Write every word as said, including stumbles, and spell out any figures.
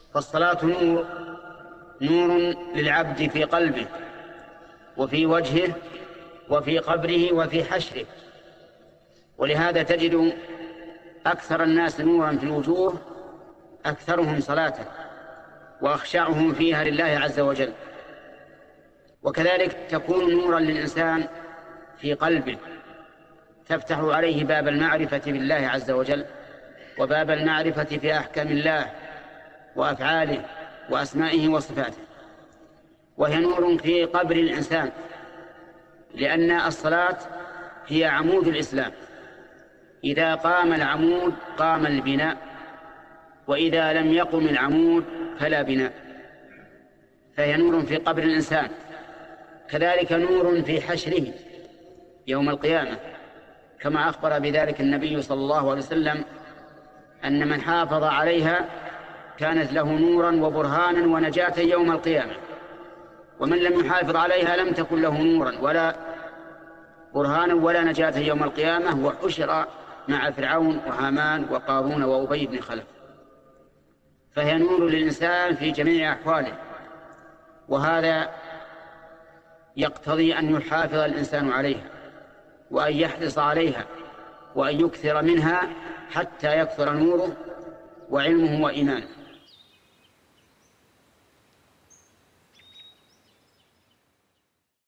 فالصلاة نور نور للعبد في قلبه وفي وجهه وفي قبره وفي حشره. ولهذا تجد أكثر الناس نورا في الوجوه أكثرهم صلاة وأخشعهم فيها لله عز وجل. وكذلك تكون نورا للإنسان في قلبه، تفتح عليه باب المعرفة بالله عز وجل وباب المعرفة في أحكام الله وأفعاله وأسمائه وصفاته. وهي نور في قبر الإنسان، لأن الصلاة هي عمود الإسلام، إذا قام العمود قام البناء، وإذا لم يقم العمود فلا بناء. فهي نور في قبر الإنسان، كذلك نور في حشره يوم القيامة، كما أخبر بذلك النبي صلى الله عليه وسلم أن من حافظ عليها كانت له نورا وبرهانا ونجاة يوم القيامة، ومن لم يحافظ عليها لم تكن له نورا ولا برهانا ولا نجاة يوم القيامة، وحشر مع فرعون وهامان وقارون وأبي بن خلف. فهي نور للإنسان في جميع أحواله، وهذا يقتضي أن يحافظ الإنسان عليها وأن يحرص عليها وأن يكثر منها حتى يكثر نوره وعلمه وإيمانه.